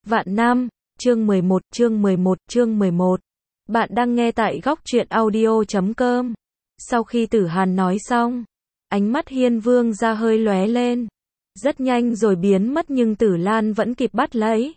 Vạn năm, chương 11. Bạn đang nghe tại góc truyện audio.com. Sau khi Tử Hàn nói xong, ánh mắt Hiên Vương ra hơi lóe lên. Rất nhanh rồi biến mất nhưng Tử Lan vẫn kịp bắt lấy.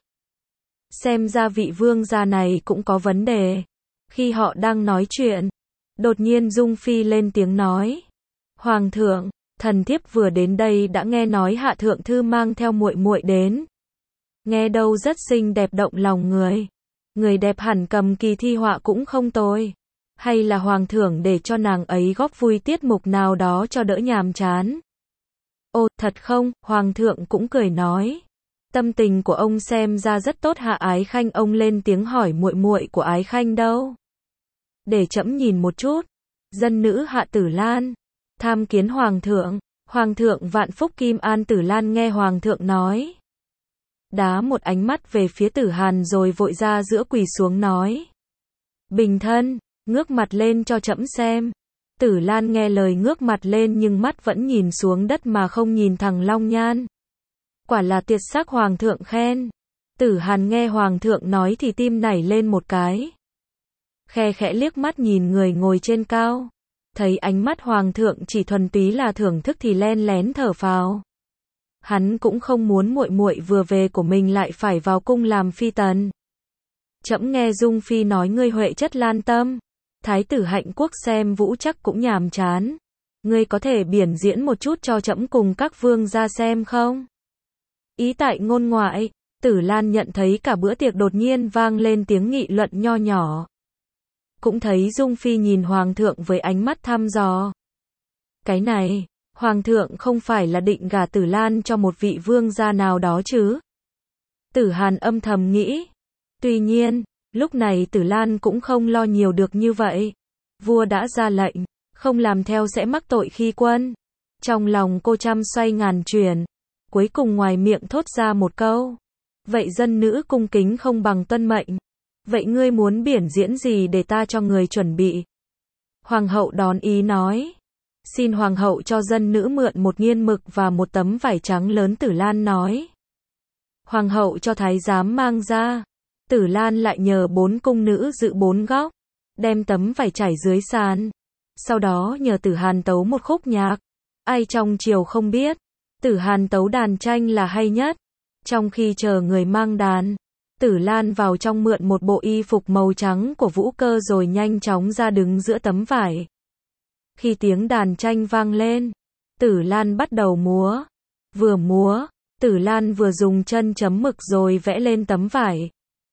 Xem ra vị vương gia này cũng có vấn đề. Khi họ đang nói chuyện, đột nhiên Dung Phi lên tiếng nói. Hoàng thượng, thần thiếp vừa đến đây đã nghe nói Hạ thượng thư mang theo muội muội đến. Nghe đâu rất xinh đẹp động lòng người. Người đẹp hẳn cầm kỳ thi họa cũng không tồi. Hay là hoàng thượng để cho nàng ấy góp vui tiết mục nào đó cho đỡ nhàm chán. Ồ, thật không? Hoàng thượng cũng cười nói. Tâm tình của ông xem ra rất tốt. Hạ Ái Khanh ông lên tiếng hỏi muội muội của Ái Khanh đâu? Để trẫm nhìn một chút. Dân nữ Hạ Tử Lan. Tham kiến hoàng thượng. Hoàng thượng vạn phúc kim an. Tử Lan nghe hoàng thượng nói. Đá một ánh mắt về phía Tử Hàn rồi vội ra giữa quỳ xuống nói. Bình thân, ngước mặt lên cho trẫm xem. Tử Lan nghe lời ngước mặt lên nhưng mắt vẫn nhìn xuống đất mà không nhìn thẳng Long Nhan. Quả là tuyệt sắc hoàng thượng khen. Tử Hàn nghe hoàng thượng nói thì tim nảy lên một cái. Khe khẽ liếc mắt nhìn người ngồi trên cao. Thấy ánh mắt hoàng thượng chỉ thuần túy là thưởng thức thì len lén thở phào. Hắn cũng không muốn muội muội vừa về của mình lại phải vào cung làm phi tần. Trẫm nghe Dung Phi nói ngươi huệ chất lan tâm. Thái tử Hạnh Quốc xem vũ chắc cũng nhàm chán. Ngươi có thể biểu diễn một chút cho trẫm cùng các vương gia xem không? Ý tại ngôn ngoại, Tử Lan nhận thấy cả bữa tiệc đột nhiên vang lên tiếng nghị luận nho nhỏ. Cũng thấy Dung Phi nhìn hoàng thượng với ánh mắt thăm dò. Cái này, hoàng thượng không phải là định gả Tử Lan cho một vị vương gia nào đó chứ? Tử Hàn âm thầm nghĩ. Tuy nhiên, lúc này Tử Lan cũng không lo nhiều được như vậy. Vua đã ra lệnh, không làm theo sẽ mắc tội khi quân. Trong lòng cô trăm xoay ngàn chuyển, cuối cùng ngoài miệng thốt ra một câu. Vậy dân nữ cung kính không bằng tuân mệnh. Vậy ngươi muốn biểu diễn gì để ta cho người chuẩn bị? Hoàng hậu đón ý nói. Xin hoàng hậu cho dân nữ mượn một nghiên mực và một tấm vải trắng lớn. Tử Lan nói. Hoàng hậu cho thái giám mang ra. Tử Lan lại nhờ 4 cung nữ giữ 4 góc, đem tấm vải trải dưới sàn. Sau đó nhờ Tử Hàn tấu một khúc nhạc. Ai trong triều không biết, Tử Hàn tấu đàn tranh là hay nhất. Trong khi chờ người mang đàn, Tử Lan vào trong mượn một bộ y phục màu trắng của Vũ Cơ rồi nhanh chóng ra đứng giữa tấm vải. Khi tiếng đàn tranh vang lên, Tử Lan bắt đầu múa. Vừa múa, Tử Lan vừa dùng chân chấm mực rồi vẽ lên tấm vải.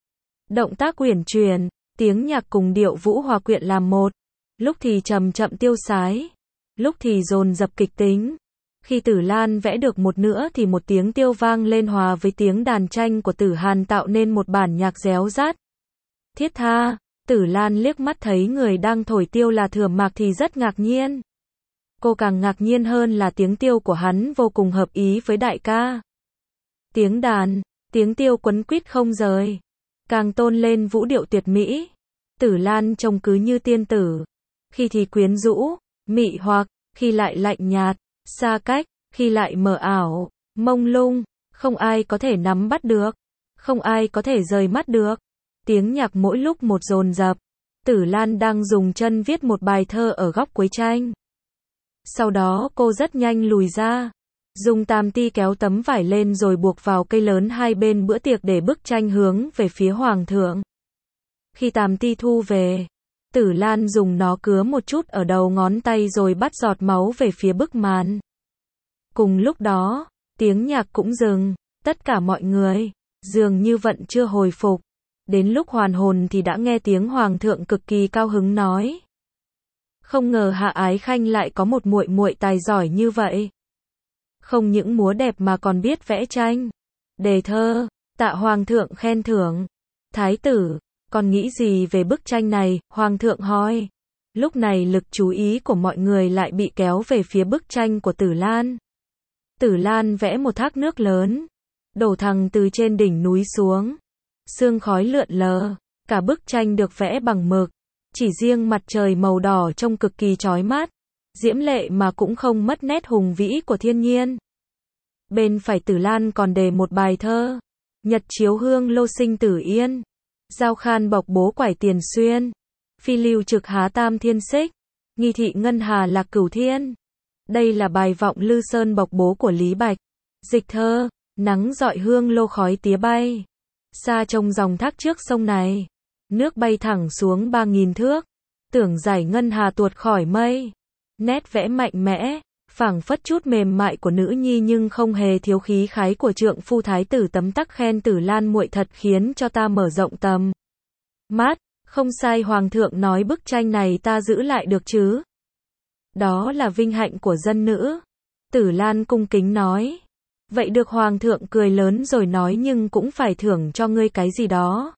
Động tác uyển chuyển, tiếng nhạc cùng điệu vũ hòa quyện làm một. Lúc thì chậm chậm tiêu sái, lúc thì dồn dập kịch tính. Khi Tử Lan vẽ được một nửa thì một tiếng tiêu vang lên hòa với tiếng đàn tranh của Tử Hàn tạo nên một bản nhạc réo rát. Thiết tha, Tử Lan liếc mắt thấy người đang thổi tiêu là Thừa Mạc thì rất ngạc nhiên. Cô càng ngạc nhiên hơn là tiếng tiêu của hắn vô cùng hợp ý với đại ca. Tiếng đàn, tiếng tiêu quấn quýt không rời, càng tôn lên vũ điệu tuyệt mỹ. Tử Lan trông cứ như tiên tử, khi thì quyến rũ, mị hoặc, khi lại lạnh nhạt, xa cách, khi lại mờ ảo, mông lung, không ai có thể nắm bắt được, không ai có thể rời mắt được. Tiếng nhạc mỗi lúc một dồn dập. Tử Lan đang dùng chân viết một bài thơ ở góc cuối tranh. Sau đó cô rất nhanh lùi ra, dùng tam ti kéo tấm vải lên rồi buộc vào cây lớn hai bên bữa tiệc để bức tranh hướng về phía hoàng thượng. Khi tam ti thu về, Tử Lan dùng nó cứa một chút ở đầu ngón tay rồi bắt giọt máu về phía bức màn. Cùng lúc đó, tiếng nhạc cũng dừng, tất cả mọi người dường như vẫn chưa hồi phục. Đến lúc hoàn hồn thì đã nghe tiếng hoàng thượng cực kỳ cao hứng nói. Không ngờ Hạ Ái Khanh lại có một muội muội tài giỏi như vậy. Không những múa đẹp mà còn biết vẽ tranh, đề thơ, tạ hoàng thượng khen thưởng. Thái tử, còn nghĩ gì về bức tranh này? Hoàng thượng hỏi. Lúc này lực chú ý của mọi người lại bị kéo về phía bức tranh của Tử Lan. Tử Lan vẽ một thác nước lớn, đổ thẳng từ trên đỉnh núi xuống. Sương khói lượn lờ, cả bức tranh được vẽ bằng mực. Chỉ riêng mặt trời màu đỏ trông cực kỳ chói mắt, diễm lệ mà cũng không mất nét hùng vĩ của thiên nhiên. Bên phải Tử Lan còn đề một bài thơ. Nhật chiếu hương lô sinh tử yên. Giao khan bọc bố quải tiền xuyên. Phi lưu trực há tam thiên xích. Nghi thị ngân hà lạc cửu thiên. Đây là bài vọng Lư Sơn bọc bố của Lý Bạch. Dịch thơ, nắng dọi hương lô khói tía bay. Xa trông dòng thác trước sông này. Nước bay thẳng xuống 3.000 thước. Tưởng giải ngân hà tuột khỏi mây. Nét vẽ mạnh mẽ, phảng phất chút mềm mại của nữ nhi nhưng không hề thiếu khí khái của trượng phu thái tử tấm tắc khen Tử Lan muội thật khiến cho ta mở rộng tầm mắt. Không sai, hoàng thượng nói bức tranh này ta giữ lại được chứ? Đó là vinh hạnh của dân nữ. Tử Lan cung kính nói. Vậy được, hoàng thượng cười lớn rồi nói, nhưng cũng phải thưởng cho ngươi cái gì đó.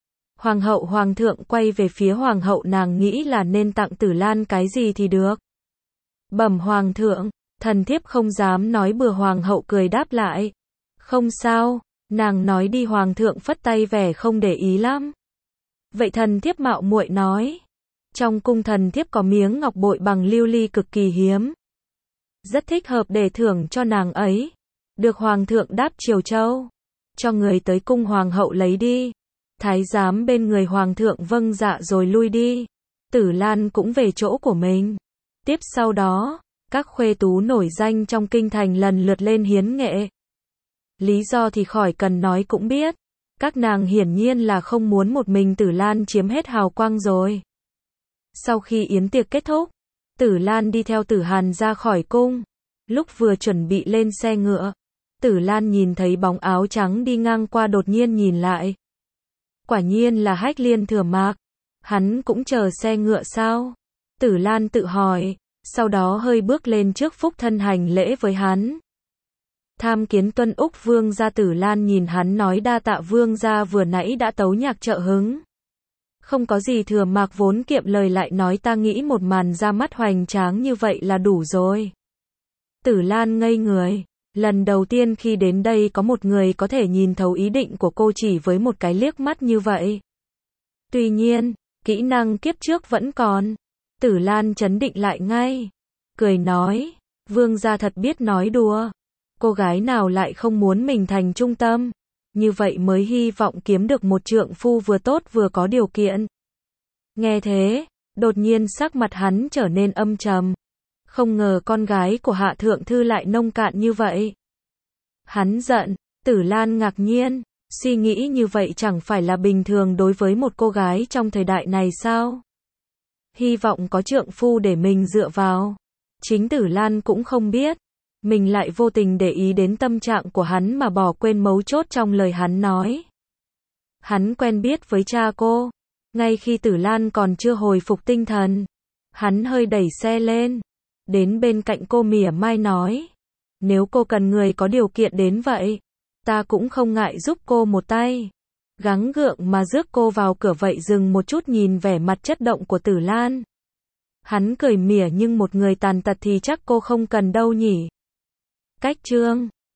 Hoàng thượng quay về phía hoàng hậu, nàng nghĩ là nên tặng Tử Lan cái gì thì được. Bẩm hoàng thượng, thần thiếp không dám nói bừa, hoàng hậu cười đáp lại. Không sao, nàng nói đi, hoàng thượng phất tay vẻ không để ý lắm. Vậy thần thiếp mạo muội nói. Trong cung thần thiếp có miếng ngọc bội bằng lưu ly cực kỳ hiếm. Rất thích hợp để thưởng cho nàng ấy. Được, hoàng thượng đáp. Triều Châu. Cho người tới cung hoàng hậu lấy đi. Thái giám bên người hoàng thượng vâng dạ rồi lui đi. Tử Lan cũng về chỗ của mình. Tiếp sau đó, các khuê tú nổi danh trong kinh thành lần lượt lên hiến nghệ. Lý do thì khỏi cần nói cũng biết. Các nàng hiển nhiên là không muốn một mình Tử Lan chiếm hết hào quang rồi. Sau khi yến tiệc kết thúc, Tử Lan đi theo Tử Hàn ra khỏi cung. Lúc vừa chuẩn bị lên xe ngựa, Tử Lan nhìn thấy bóng áo trắng đi ngang qua, đột nhiên nhìn lại. Quả nhiên là Hách Liên Thừa Mạc. Hắn cũng chờ xe ngựa sao? Tử Lan tự hỏi, sau đó hơi bước lên trước phúc thân hành lễ với hắn. Tham kiến tuân úc vương gia. Tử Lan nhìn hắn nói đa tạ vương gia, vừa nãy đã tấu nhạc trợ hứng. Không có gì. Thừa Mạc vốn kiệm lời lại nói ta nghĩ một màn ra mắt hoành tráng như vậy là đủ rồi. Tử Lan ngây người. Lần đầu tiên khi đến đây có một người có thể nhìn thấu ý định của cô chỉ với một cái liếc mắt như vậy. Tuy nhiên, kỹ năng kiếp trước vẫn còn. Tử Lan trấn định lại ngay. Cười nói, vương gia thật biết nói đùa. Cô gái nào lại không muốn mình thành trung tâm. Như vậy mới hy vọng kiếm được một trượng phu vừa tốt vừa có điều kiện. Nghe thế, đột nhiên sắc mặt hắn trở nên âm trầm. Không ngờ con gái của Hạ Thượng Thư lại nông cạn như vậy. Hắn giận. Tử Lan ngạc nhiên. Suy nghĩ như vậy chẳng phải là bình thường đối với một cô gái trong thời đại này sao? Hy vọng có trượng phu để mình dựa vào. Chính Tử Lan cũng không biết. Mình lại vô tình để ý đến tâm trạng của hắn mà bỏ quên mấu chốt trong lời hắn nói. Hắn quen biết với cha cô. Ngay khi Tử Lan còn chưa hồi phục tinh thần, hắn hơi đẩy xe lên. Đến bên cạnh cô mỉa mai nói. Nếu cô cần người có điều kiện đến vậy, ta cũng không ngại giúp cô một tay. Gắng gượng mà rước cô vào cửa. Vậy dừng một chút nhìn vẻ mặt chất động của Tử Lan. Hắn cười mỉa, nhưng một người tàn tật thì chắc cô không cần đâu nhỉ. Cách chương